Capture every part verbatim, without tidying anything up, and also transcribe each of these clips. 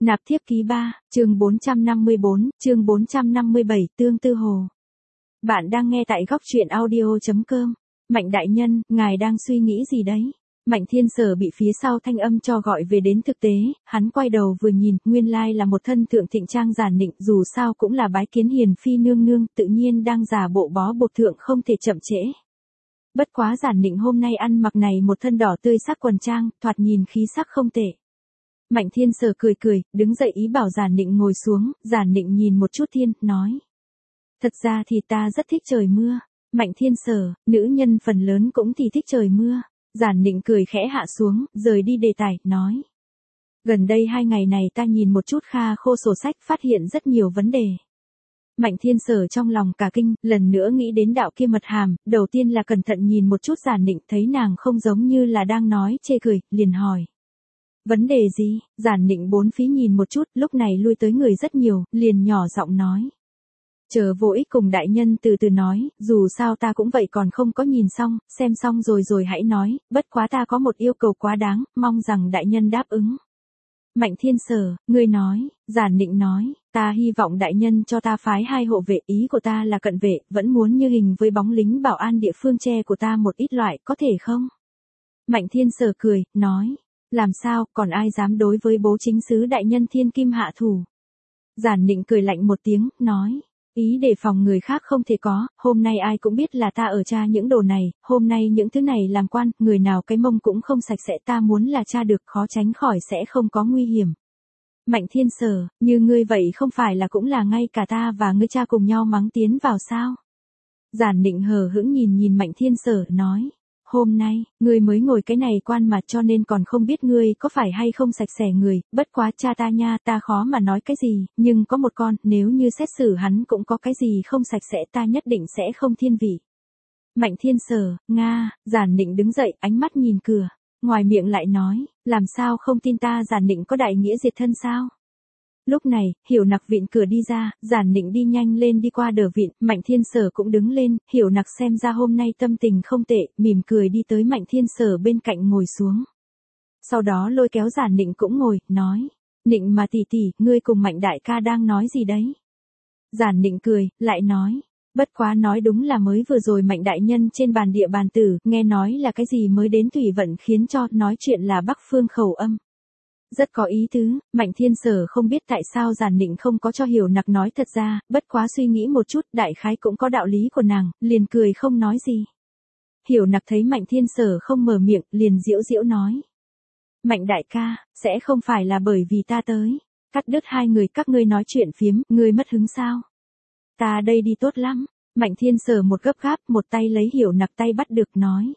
Nạp thiếp ký ba, chương bốn trăm năm mươi bốn, chương bốn trăm năm mươi bảy, Tương Tư Hồ. Bạn đang nghe tại góc truyện audio chấm com. Mạnh đại nhân, ngài đang suy nghĩ gì đấy? Mạnh Thiên Sở bị phía sau thanh âm cho gọi về đến thực tế, hắn quay đầu vừa nhìn, nguyên lai là một thân thượng thịnh trang giản nịnh, dù sao cũng là bái kiến hiền phi nương nương, tự nhiên đang giả bộ bó buộc thượng không thể chậm trễ. Bất quá giản nịnh hôm nay ăn mặc này một thân đỏ tươi sắc quần trang, thoạt nhìn khí sắc không tệ. Mạnh Thiên Sở cười cười, đứng dậy ý bảo Giản Nịnh ngồi xuống, Giản Nịnh nhìn một chút Thiên, nói. Thật ra thì ta rất thích trời mưa. Mạnh Thiên Sở, nữ nhân phần lớn cũng thì thích trời mưa. Giản Nịnh cười khẽ hạ xuống, rời đi đề tài, nói. Gần đây hai ngày này ta nhìn một chút Kha Khô sổ sách phát hiện rất nhiều vấn đề. Mạnh Thiên Sở trong lòng cả kinh, lần nữa nghĩ đến đạo kia mật hàm, đầu tiên là cẩn thận nhìn một chút Giản Nịnh, thấy nàng không giống như là đang nói chê cười, liền hỏi. Vấn đề gì? Giản Nịnh bốn phía nhìn một chút, lúc này lui tới người rất nhiều, liền nhỏ giọng nói. Chờ vô ích cùng đại nhân từ từ nói, dù sao ta cũng vậy còn không có nhìn xong, xem xong rồi rồi hãy nói, bất quá ta có một yêu cầu quá đáng, mong rằng đại nhân đáp ứng. Mạnh Thiên Sở, ngươi nói, Giản Nịnh nói, ta hy vọng đại nhân cho ta phái hai hộ vệ, ý của ta là cận vệ, vẫn muốn như hình với bóng lính bảo an địa phương che của ta một ít loại, có thể không? Mạnh Thiên Sở cười, nói. Làm sao, còn ai dám đối với bố chính sứ đại nhân thiên kim hạ thủ? Giản Nịnh cười lạnh một tiếng, nói. Ý đề phòng người khác không thể có, hôm nay ai cũng biết là ta ở tra những đồ này, hôm nay những thứ này làm quan, người nào cái mông cũng không sạch sẽ, ta muốn là tra được, khó tránh khỏi sẽ không có nguy hiểm. Mạnh Thiên Sở, như ngươi vậy không phải là cũng là ngay cả ta và ngươi cha cùng nhau mắng tiến vào sao? Giản Nịnh hờ hững nhìn nhìn Mạnh Thiên Sở, nói. Hôm nay, ngươi mới ngồi cái này quan mà cho nên còn không biết ngươi có phải hay không sạch sẽ người, bất quá cha ta nha, ta khó mà nói cái gì, nhưng có một con, nếu như xét xử hắn cũng có cái gì không sạch sẽ ta nhất định sẽ không thiên vị. Mạnh Thiên Sở, Nga, Giản Nịnh đứng dậy, ánh mắt nhìn cửa, ngoài miệng lại nói, làm sao không tin ta Giản Nịnh có đại nghĩa diệt thân sao? Lúc này, Hiểu Nặc vịn cửa đi ra, Giản Nịnh đi nhanh lên đi qua đờ vịn, Mạnh Thiên Sở cũng đứng lên, Hiểu Nặc xem ra hôm nay tâm tình không tệ, mỉm cười đi tới Mạnh Thiên Sở bên cạnh ngồi xuống. Sau đó lôi kéo Giản Nịnh cũng ngồi, nói, Nịnh mà tỷ tỷ, ngươi cùng Mạnh đại ca đang nói gì đấy? Giản Nịnh cười, lại nói, bất quá nói đúng là mới vừa rồi Mạnh đại nhân trên bàn địa bàn tử, nghe nói là cái gì mới đến thủy vận khiến cho nói chuyện là Bắc Phương khẩu âm. Rất có ý tứ, Mạnh Thiên Sở không biết tại sao Giản Nịnh không có cho Hiểu Nặc nói thật ra, bất quá suy nghĩ một chút, đại khái cũng có đạo lý của nàng, liền cười không nói gì. Hiểu Nặc thấy Mạnh Thiên Sở không mở miệng, liền giễu giễu nói. Mạnh đại ca, sẽ không phải là bởi vì ta tới, cắt đứt hai người các ngươi nói chuyện phiếm, ngươi mất hứng sao? Ta đây đi tốt lắm, Mạnh Thiên Sở một gấp gáp, một tay lấy Hiểu Nặc tay bắt được nói.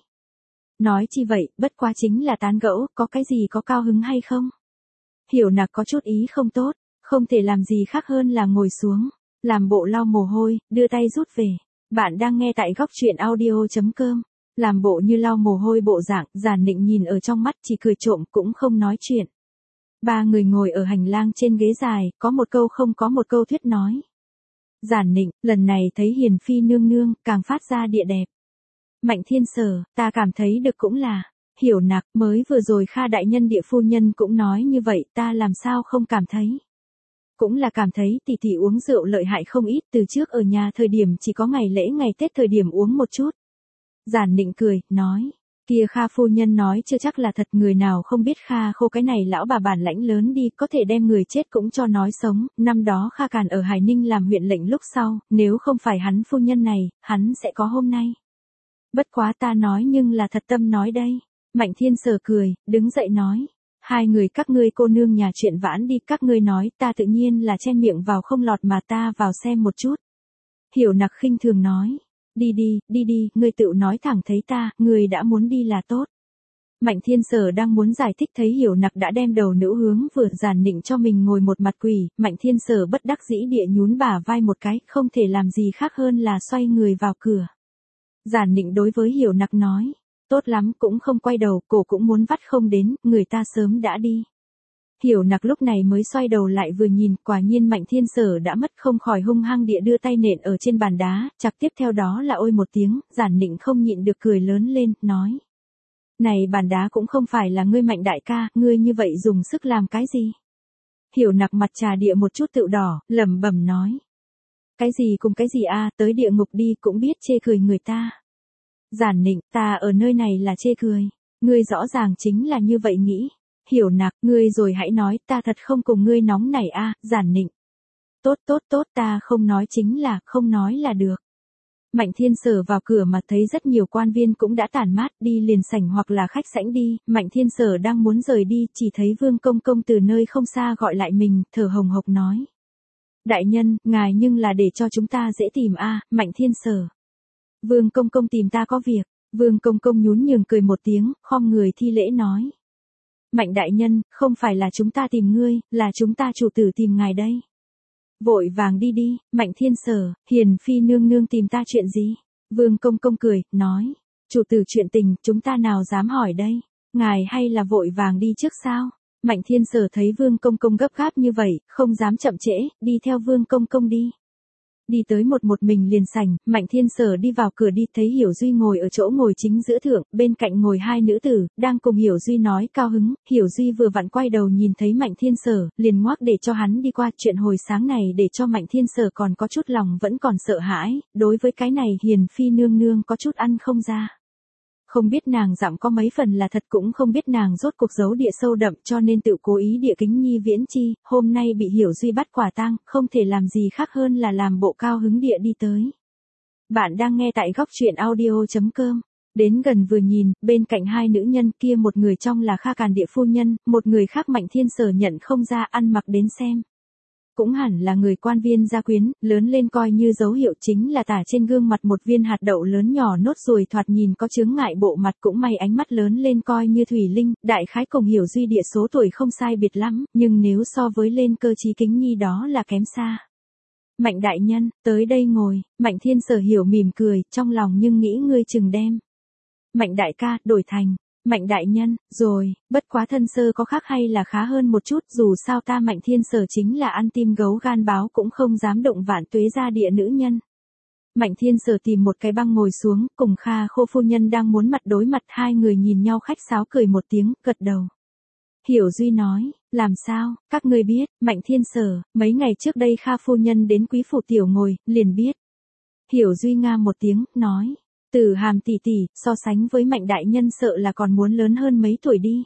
Nói chi vậy, bất quá chính là tán gẫu, có cái gì có cao hứng hay không? Hiểu Nặc có chút ý không tốt, không thể làm gì khác hơn là ngồi xuống, làm bộ lau mồ hôi, đưa tay rút về. Bạn đang nghe tại góc truyện audio chấm com. Làm bộ như lau mồ hôi bộ dạng, Giản Nịnh nhìn ở trong mắt chỉ cười trộm cũng không nói chuyện. Ba người ngồi ở hành lang trên ghế dài, có một câu không có một câu thuyết nói. Giản Nịnh, lần này thấy hiền phi nương nương, càng phát ra địa đẹp. Mạnh Thiên Sở, ta cảm thấy được cũng là. Hiểu Nặc, mới vừa rồi Kha đại nhân địa phu nhân cũng nói như vậy, ta làm sao không cảm thấy. Cũng là cảm thấy tỷ tỷ uống rượu lợi hại không ít, từ trước ở nhà thời điểm chỉ có ngày lễ ngày Tết thời điểm uống một chút. Giản Nịnh cười, nói, kia Kha phu nhân nói chưa chắc là thật, người nào không biết Kha Khô cái này lão bà bản lãnh lớn đi, có thể đem người chết cũng cho nói sống, năm đó Kha Càn ở Hải Ninh làm huyện lệnh lúc sau, nếu không phải hắn phu nhân này, hắn sẽ có hôm nay. Bất quá ta nói nhưng là thật tâm nói đây. Mạnh Thiên Sở cười, đứng dậy nói. Hai người các ngươi cô nương nhà chuyện vãn đi, các ngươi nói, ta tự nhiên là che miệng vào không lọt mà ta vào xem một chút. Hiểu Nặc khinh thường nói. Đi đi, đi đi, ngươi tự nói thẳng thấy ta, ngươi đã muốn đi là tốt. Mạnh Thiên Sở đang muốn giải thích thấy Hiểu Nặc đã đem đầu nữ hướng vừa Giản Nịnh cho mình ngồi một mặt quỷ, Mạnh Thiên Sở bất đắc dĩ địa nhún bả vai một cái, không thể làm gì khác hơn là xoay người vào cửa. Giản Nịnh đối với Hiểu Nặc nói. Tốt lắm, cũng không quay đầu, cổ cũng muốn vắt không đến, người ta sớm đã đi. Hiểu Nặc lúc này mới xoay đầu lại vừa nhìn, quả nhiên Mạnh Thiên Sở đã mất, không khỏi hung hăng địa đưa tay nện ở trên bàn đá, chặt tiếp theo đó là ôi một tiếng, Giản Nịnh không nhịn được cười lớn lên, nói. Này bàn đá cũng không phải là ngươi Mạnh đại ca, ngươi như vậy dùng sức làm cái gì? Hiểu Nặc mặt trà địa một chút tựu đỏ, lẩm bẩm nói. Cái gì cùng cái gì a, tới địa ngục đi cũng biết chê cười người ta. Giản Nịnh, ta ở nơi này là chê cười. Ngươi rõ ràng chính là như vậy nghĩ. Hiểu Nặc, ngươi rồi hãy nói, ta thật không cùng ngươi nóng này a, Giản Nịnh. Tốt tốt tốt, ta không nói chính là, không nói là được. Mạnh Thiên Sở vào cửa mà thấy rất nhiều quan viên cũng đã tản mát đi liền sảnh hoặc là khách sảnh đi, Mạnh Thiên Sở đang muốn rời đi, chỉ thấy Vương Công Công từ nơi không xa gọi lại mình, thở hồng hộc nói. Đại nhân, ngài nhưng là để cho chúng ta dễ tìm a, Mạnh Thiên Sở. Vương Công Công tìm ta có việc, Vương Công Công nhún nhường cười một tiếng, khom người thi lễ nói. Mạnh đại nhân, không phải là chúng ta tìm ngươi, là chúng ta chủ tử tìm ngài đây. Vội vàng đi đi, Mạnh Thiên Sở, Hiền Phi nương nương tìm ta chuyện gì? Vương Công Công cười, nói, chủ tử chuyện tình, chúng ta nào dám hỏi đây? Ngài hay là vội vàng đi trước sao? Mạnh Thiên Sở thấy Vương Công Công gấp gáp như vậy, không dám chậm trễ, đi theo Vương Công Công đi. Đi tới một một mình liền sảnh, Mạnh Thiên Sở đi vào cửa đi thấy Hiểu Duy ngồi ở chỗ ngồi chính giữa thượng, bên cạnh ngồi hai nữ tử, đang cùng Hiểu Duy nói cao hứng, Hiểu Duy vừa vặn quay đầu nhìn thấy Mạnh Thiên Sở, liền ngoác để cho hắn đi qua, chuyện hồi sáng này để cho Mạnh Thiên Sở còn có chút lòng vẫn còn sợ hãi, đối với cái này Hiền Phi nương nương có chút ăn không ra. Không biết nàng dặm có mấy phần là thật cũng không biết nàng rốt cuộc giấu địa sâu đậm cho nên tự cố ý địa kính nhi viễn chi, hôm nay bị Hiểu Duy bắt quả tang, không thể làm gì khác hơn là làm bộ cao hứng địa đi tới. Bạn đang nghe tại góc truyện audio chấm com. Đến gần vừa nhìn, bên cạnh hai nữ nhân kia một người trong là Kha Càn địa phu nhân, một người khác Mạnh Thiên Sở nhận không ra ăn mặc đến xem. Cũng hẳn là người quan viên gia quyến, lớn lên coi như dấu hiệu chính là tả trên gương mặt một viên hạt đậu lớn nhỏ nốt ruồi thoạt nhìn có chướng ngại bộ mặt cũng may ánh mắt lớn lên coi như thủy linh, đại khái cùng Hiểu Duy địa số tuổi không sai biệt lắm, nhưng nếu so với lên cơ trí kính nhi đó là kém xa. Mạnh đại nhân, tới đây ngồi, Mạnh Thiên Sở hiểu mỉm cười, trong lòng nhưng nghĩ ngươi chừng đem. Mạnh đại ca, đổi thành. Mạnh đại nhân, rồi, bất quá thân sơ có khác hay là khá hơn một chút, dù sao ta Mạnh Thiên Sở chính là ăn tim gấu gan báo cũng không dám động vạn tuế ra địa nữ nhân. Mạnh Thiên Sở tìm một cái băng ngồi xuống, cùng Kha Khô phu nhân đang muốn mặt đối mặt, hai người nhìn nhau khách sáo cười một tiếng, gật đầu. Hiểu Duy nói, làm sao, các ngươi biết, Mạnh Thiên Sở, mấy ngày trước đây Kha phu nhân đến quý phủ tiểu ngồi, liền biết. Hiểu Duy nga một tiếng, nói. Từ Hàm tỷ tỷ, so sánh với Mạnh đại nhân sợ là còn muốn lớn hơn mấy tuổi đi.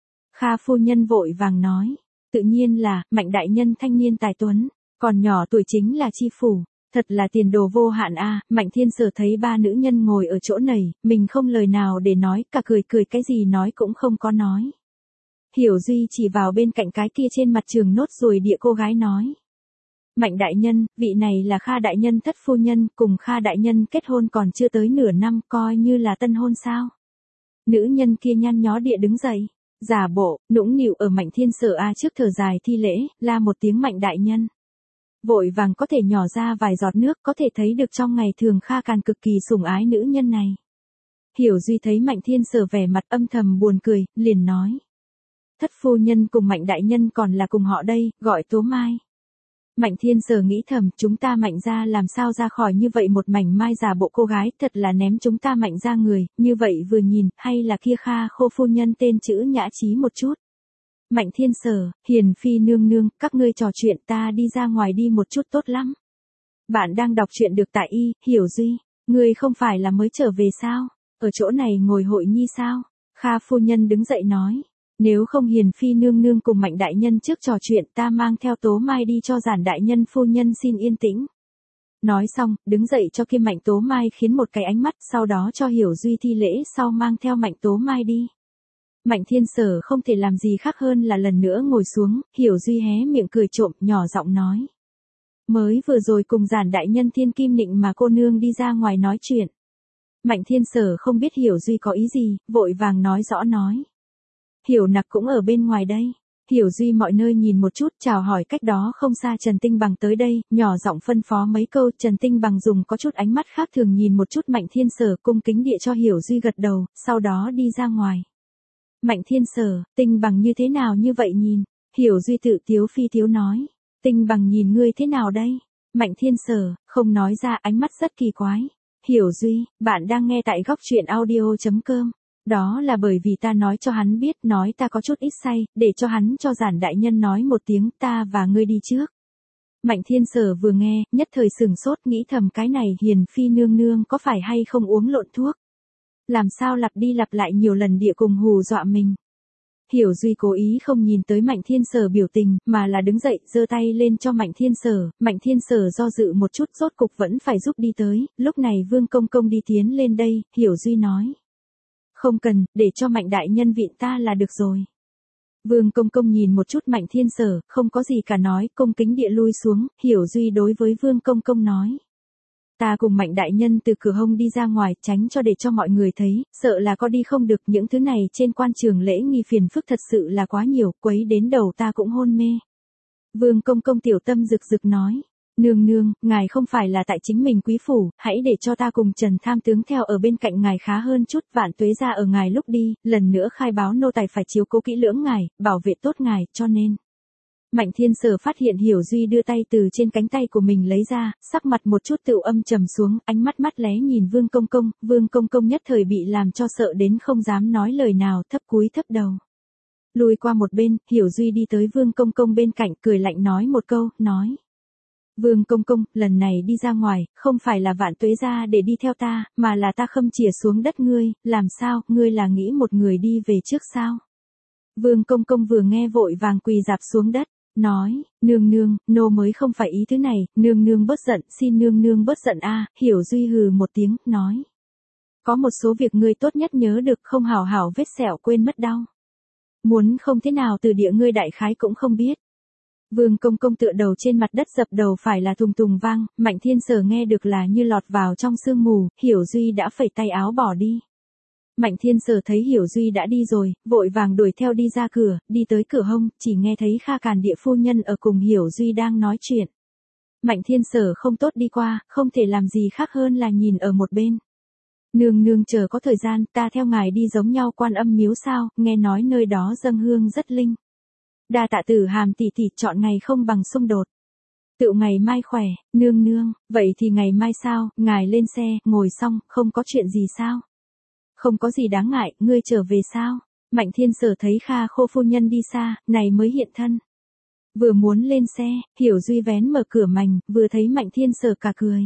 Kha phu nhân vội vàng nói, tự nhiên là, Mạnh đại nhân thanh niên tài tuấn, còn nhỏ tuổi chính là chi phủ, thật là tiền đồ vô hạn a. Mạnh Thiên Sở thấy ba nữ nhân ngồi ở chỗ này, mình không lời nào để nói, cả cười cười cái gì nói cũng không có nói. Hiểu Duy chỉ vào bên cạnh cái kia trên mặt trường nốt rồi địa cô gái nói. Mạnh đại nhân, vị này là Kha đại nhân thất phu nhân, cùng Kha đại nhân kết hôn còn chưa tới nửa năm, coi như là tân hôn sao. Nữ nhân kia nhăn nhó địa đứng dậy, giả bộ, nũng nịu ở Mạnh Thiên Sở a trước thở dài thi lễ, la một tiếng Mạnh đại nhân. Vội vàng có thể nhỏ ra vài giọt nước, có thể thấy được trong ngày thường Kha Càn cực kỳ sủng ái nữ nhân này. Hiểu Duy thấy Mạnh Thiên Sở vẻ mặt âm thầm buồn cười, liền nói. Thất phu nhân cùng Mạnh đại nhân còn là cùng họ đây, gọi Tố Mai. Mạnh Thiên Sở nghĩ thầm, chúng ta Mạnh gia làm sao ra khỏi như vậy một mảnh mai giả bộ cô gái, thật là ném chúng ta Mạnh gia người, như vậy vừa nhìn, hay là kia Kha Khô phu nhân tên chữ nhã trí một chút. Mạnh Thiên Sở, Hiền Phi nương nương, các ngươi trò chuyện, ta đi ra ngoài đi một chút tốt lắm. Bạn đang đọc truyện được tại y, Hiểu Duy, ngươi không phải là mới trở về sao, ở chỗ này ngồi hội nhi sao? Kha phu nhân đứng dậy nói. Nếu không Hiền Phi nương nương cùng Mạnh đại nhân trước trò chuyện, ta mang theo Tố Mai đi cho Giản đại nhân phu nhân xin yên tĩnh. Nói xong, đứng dậy cho kia Mạnh Tố Mai khiến một cái ánh mắt, sau đó cho Hiểu Duy thi lễ sau mang theo Mạnh Tố Mai đi. Mạnh Thiên Sở không thể làm gì khác hơn là lần nữa ngồi xuống, Hiểu Duy hé miệng cười trộm, nhỏ giọng nói. Mới vừa rồi cùng Giản đại nhân Thiên Kim Nịnh mà cô nương đi ra ngoài nói chuyện. Mạnh Thiên Sở không biết Hiểu Duy có ý gì, vội vàng nói rõ nói. Hiểu Nặc cũng ở bên ngoài đây. Hiểu Duy mọi nơi nhìn một chút, chào hỏi cách đó không xa Trần Tinh Bằng tới đây, nhỏ giọng phân phó mấy câu, Trần Tinh Bằng dùng có chút ánh mắt khác thường nhìn một chút Mạnh Thiên Sở, cung kính địa cho Hiểu Duy gật đầu, sau đó đi ra ngoài. Mạnh Thiên Sở, Tinh Bằng như thế nào như vậy nhìn? Hiểu Duy tự tiếu phi tiếu nói. Tinh Bằng nhìn ngươi thế nào đây? Mạnh Thiên Sở, không nói ra, ánh mắt rất kỳ quái. Hiểu Duy, bạn đang nghe tại góc truyện audio chấm com. Đó là bởi vì ta nói cho hắn biết, nói ta có chút ít say, để cho hắn cho Giản đại nhân nói một tiếng, ta và ngươi đi trước. Mạnh Thiên Sở vừa nghe, nhất thời sửng sốt, nghĩ thầm cái này Hiền Phi nương nương có phải hay không uống lộn thuốc. Làm sao lặp đi lặp lại nhiều lần địa cùng hù dọa mình. Hiểu Duy cố ý không nhìn tới Mạnh Thiên Sở biểu tình, mà là đứng dậy, giơ tay lên cho Mạnh Thiên Sở, Mạnh Thiên Sở do dự một chút, rốt cục vẫn phải giúp đi tới, lúc này Vương Công Công đi tiến lên đây, Hiểu Duy nói. Không cần, để cho Mạnh đại nhân viện ta là được rồi. Vương Công Công nhìn một chút Mạnh Thiên Sở, không có gì cả nói, cung kính địa lui xuống, Hiểu Duy đối với Vương Công Công nói. Ta cùng Mạnh đại nhân từ cửa hông đi ra ngoài, tránh cho để cho mọi người thấy, sợ là có đi không được, những thứ này trên quan trường lễ nghi phiền phức thật sự là quá nhiều, quấy đến đầu ta cũng hôn mê. Vương Công Công tiểu tâm rực rực nói. Nương nương, ngài không phải là tại chính mình quý phủ, hãy để cho ta cùng Trần Tham tướng theo ở bên cạnh ngài khá hơn chút, Vạn Tuế ra ở ngài lúc đi, lần nữa khai báo nô tài phải chiếu cố kỹ lưỡng ngài, bảo vệ tốt ngài, cho nên. Mạnh Thiên Sở phát hiện Hiểu Duy đưa tay từ trên cánh tay của mình lấy ra, sắc mặt một chút tựu âm trầm xuống, ánh mắt mắt lé nhìn Vương Công Công, Vương Công Công nhất thời bị làm cho sợ đến không dám nói lời nào, thấp cúi thấp đầu. Lùi qua một bên, Hiểu Duy đi tới Vương Công Công bên cạnh, cười lạnh nói một câu, nói. Vương Công Công, lần này đi ra ngoài, không phải là Vạn Tuế ra để đi theo ta, mà là ta khâm chìa xuống đất ngươi, làm sao, ngươi là nghĩ một người đi về trước sao? Vương Công Công vừa nghe vội vàng quỳ dạp xuống đất, nói, nương nương, nô mới không phải ý thứ này, nương nương bớt giận, xin nương nương bớt giận a. Hiểu Duy hừ một tiếng, nói. Có một số việc ngươi tốt nhất nhớ được, không hảo hảo vết sẹo quên mất đau. Muốn không thế nào từ địa ngươi đại khái cũng không biết. Vương Công Công tựa đầu trên mặt đất dập đầu phải là thùng thùng vang, Mạnh Thiên Sở nghe được là như lọt vào trong sương mù, Hiểu Duy đã phẩy tay áo bỏ đi. Mạnh Thiên Sở thấy Hiểu Duy đã đi rồi, vội vàng đuổi theo đi ra cửa, đi tới cửa hông, chỉ nghe thấy Kha Càn địa phu nhân ở cùng Hiểu Duy đang nói chuyện. Mạnh Thiên Sở không tốt đi qua, không thể làm gì khác hơn là nhìn ở một bên. Nương nương chờ có thời gian, ta theo ngài đi giống nhau Quan Âm miếu sao, nghe nói nơi đó dâng hương rất linh. Đa tạ Tử Hàm tỷ tỷ, chọn ngày không bằng xung đột. Tựu ngày mai khỏe, nương nương, vậy thì ngày mai sao, ngài lên xe, ngồi xong, không có chuyện gì sao? Không có gì đáng ngại, ngươi trở về sao? Mạnh Thiên Sở thấy Kha Khô phu nhân đi xa, này mới hiện thân. Vừa muốn lên xe, Hiểu Duy vén mở cửa mành, vừa thấy Mạnh Thiên Sở cả cười.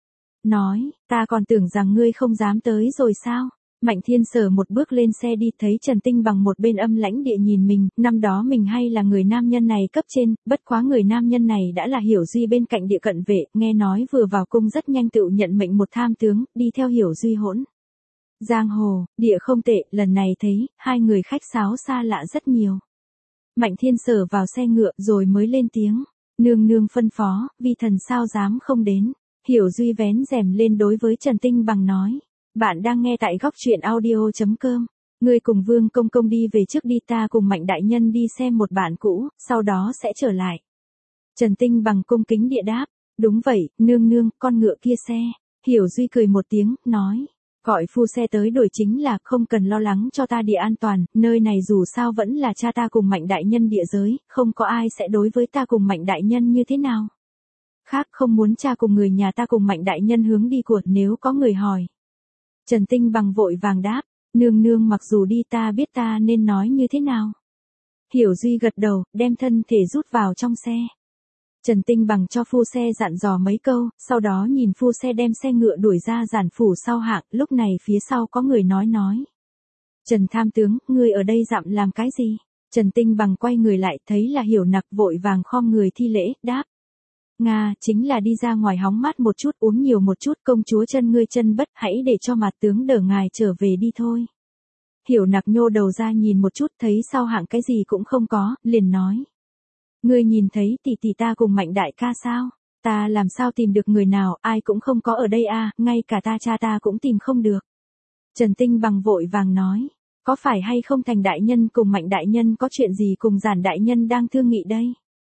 Nói, ta còn tưởng rằng ngươi không dám tới rồi sao? Mạnh Thiên Sở một bước lên xe đi, thấy Trần Tinh bằng một bên âm lãnh địa nhìn mình, năm đó mình hay là người nam nhân này cấp trên, bất quá người nam nhân này đã là Hiểu Duy bên cạnh địa cận vệ, nghe nói vừa vào cung rất nhanh tự nhận mệnh một tham tướng, đi theo Hiểu Duy hỗn. Giang hồ, địa không tệ, lần này thấy, hai người khách sáo xa lạ rất nhiều. Mạnh Thiên Sở vào xe ngựa rồi mới lên tiếng, nương nương phân phó, vi thần sao dám không đến. Hiểu Duy vén rèm lên đối với Trần Tinh bằng nói. Bạn đang nghe tại góc truyện audio.com. Ngươi cùng Vương Công Công đi về trước đi, ta cùng Mạnh đại nhân đi xem một bạn cũ, sau đó sẽ trở lại. Trần Tinh bằng cung kính địa đáp. Đúng vậy, nương nương, con ngựa kia xe. Hiểu Duy cười một tiếng, nói. Gọi phu xe tới đổi chính là không cần lo lắng cho ta địa an toàn, nơi này dù sao vẫn là cha ta cùng Mạnh đại nhân địa giới, không có ai sẽ đối với ta cùng Mạnh đại nhân như thế nào. Khác không muốn cha cùng người nhà ta cùng Mạnh đại nhân hướng đi của, nếu có người hỏi. Trần Tinh bằng vội vàng đáp, nương nương mặc dù đi ta biết ta nên nói như thế nào. Hiểu Duy gật đầu, đem thân thể rút vào trong xe. Trần Tinh bằng cho phu xe dặn dò mấy câu, sau đó nhìn phu xe đem xe ngựa đuổi ra giản phủ sau hạng, lúc này phía sau có người nói nói. Trần tham tướng, ngươi ở đây dặm làm cái gì? Trần Tinh bằng quay người lại, thấy là Hiểu Nặc, vội vàng khom người thi lễ, đáp. Nga, chính là đi ra ngoài hóng mát một chút, uống nhiều một chút, công chúa chân ngươi chân bất, hãy để cho mặt tướng đỡ ngài trở về đi thôi. Hiểu Nặc nhô đầu ra nhìn một chút, thấy sau hạng cái gì cũng không có, liền nói. Ngươi nhìn thấy tỷ tỷ ta cùng Mạnh đại ca sao? Ta làm sao tìm được người nào, ai cũng không có ở đây à, ngay cả ta cha ta cũng tìm không được. Trần Tinh bằng vội vàng nói, có phải hay không Thành đại nhân cùng Mạnh đại nhân có chuyện gì cùng Giản đại nhân đang thương nghị đây?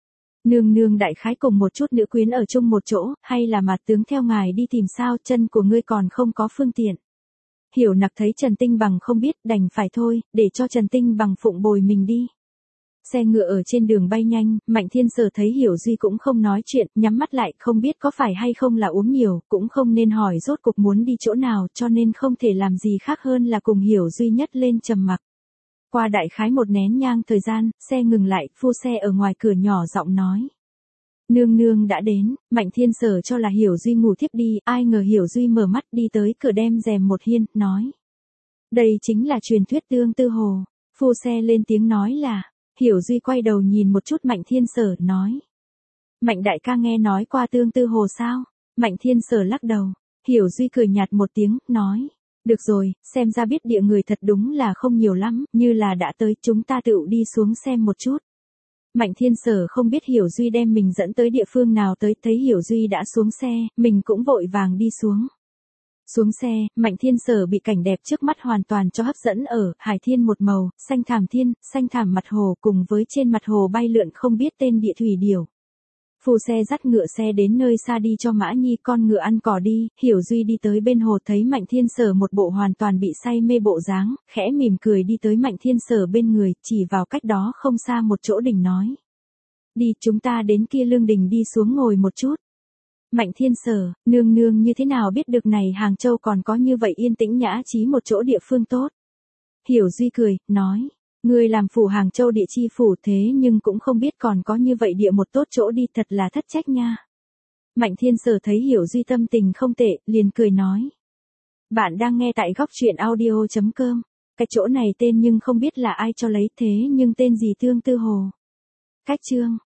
Nương nương đại khái cùng một chút nữ quyến ở chung một chỗ, hay là mặt tướng theo ngài đi tìm sao, chân của ngươi còn không có phương tiện. Hiểu Nặc thấy Trần Tinh bằng không biết, đành phải thôi, để cho Trần Tinh bằng phụng bồi mình đi. Xe ngựa ở trên đường bay nhanh, Mạnh Thiên Sở thấy Hiểu Duy cũng không nói chuyện, nhắm mắt lại, không biết có phải hay không là uống nhiều, cũng không nên hỏi rốt cuộc muốn đi chỗ nào, cho nên không thể làm gì khác hơn là cùng Hiểu Duy nhất lên trầm mặc. Qua đại khái một nén nhang thời gian, xe ngừng lại, phu xe ở ngoài cửa nhỏ giọng nói. Nương nương đã đến. Mạnh Thiên Sở cho là Hiểu Duy ngủ thiếp đi, ai ngờ Hiểu Duy mở mắt đi tới cửa đem rèm một hiên, nói. Đây chính là truyền thuyết tương tư hồ. Phu xe lên tiếng nói là, Hiểu Duy quay đầu nhìn một chút Mạnh Thiên Sở, nói. Mạnh đại ca nghe nói qua tương tư hồ sao? Mạnh Thiên Sở lắc đầu. Hiểu Duy cười nhạt một tiếng, nói. Được rồi, xem ra biết địa người thật đúng là không nhiều lắm, như là đã tới, chúng ta tự đi xuống xem một chút. Mạnh Thiên Sở không biết Hiểu Duy đem mình dẫn tới địa phương nào tới, thấy Hiểu Duy đã xuống xe, mình cũng vội vàng đi xuống. Xuống xe, Mạnh Thiên Sở bị cảnh đẹp trước mắt hoàn toàn cho hấp dẫn ở, hải thiên một màu, xanh thảm thiên, xanh thảm mặt hồ cùng với trên mặt hồ bay lượn không biết tên địa thủy điểu. Phù xe dắt ngựa xe đến nơi xa đi cho Mã Nhi con ngựa ăn cỏ đi, Hiểu Duy đi tới bên hồ thấy Mạnh Thiên Sở một bộ hoàn toàn bị say mê bộ dáng, khẽ mỉm cười đi tới Mạnh Thiên Sở bên người, chỉ vào cách đó không xa một chỗ đỉnh nói. Đi, chúng ta đến kia lương đình đi xuống ngồi một chút. Mạnh Thiên Sở, nương nương như thế nào biết được này Hàng Châu còn có như vậy yên tĩnh nhã trí một chỗ địa phương tốt. Hiểu Duy cười, nói. Người làm phủ Hàng Châu địa chi phủ thế nhưng cũng không biết còn có như vậy địa một tốt chỗ đi, thật là thất trách nha. Mạnh Thiên Sở thấy Hiểu Duy tâm tình không tệ, liền cười nói. Bạn đang nghe tại góc truyện audio chấm com. Cái chỗ này tên nhưng không biết là ai cho lấy thế nhưng tên gì tương tư hồ. Cách chương.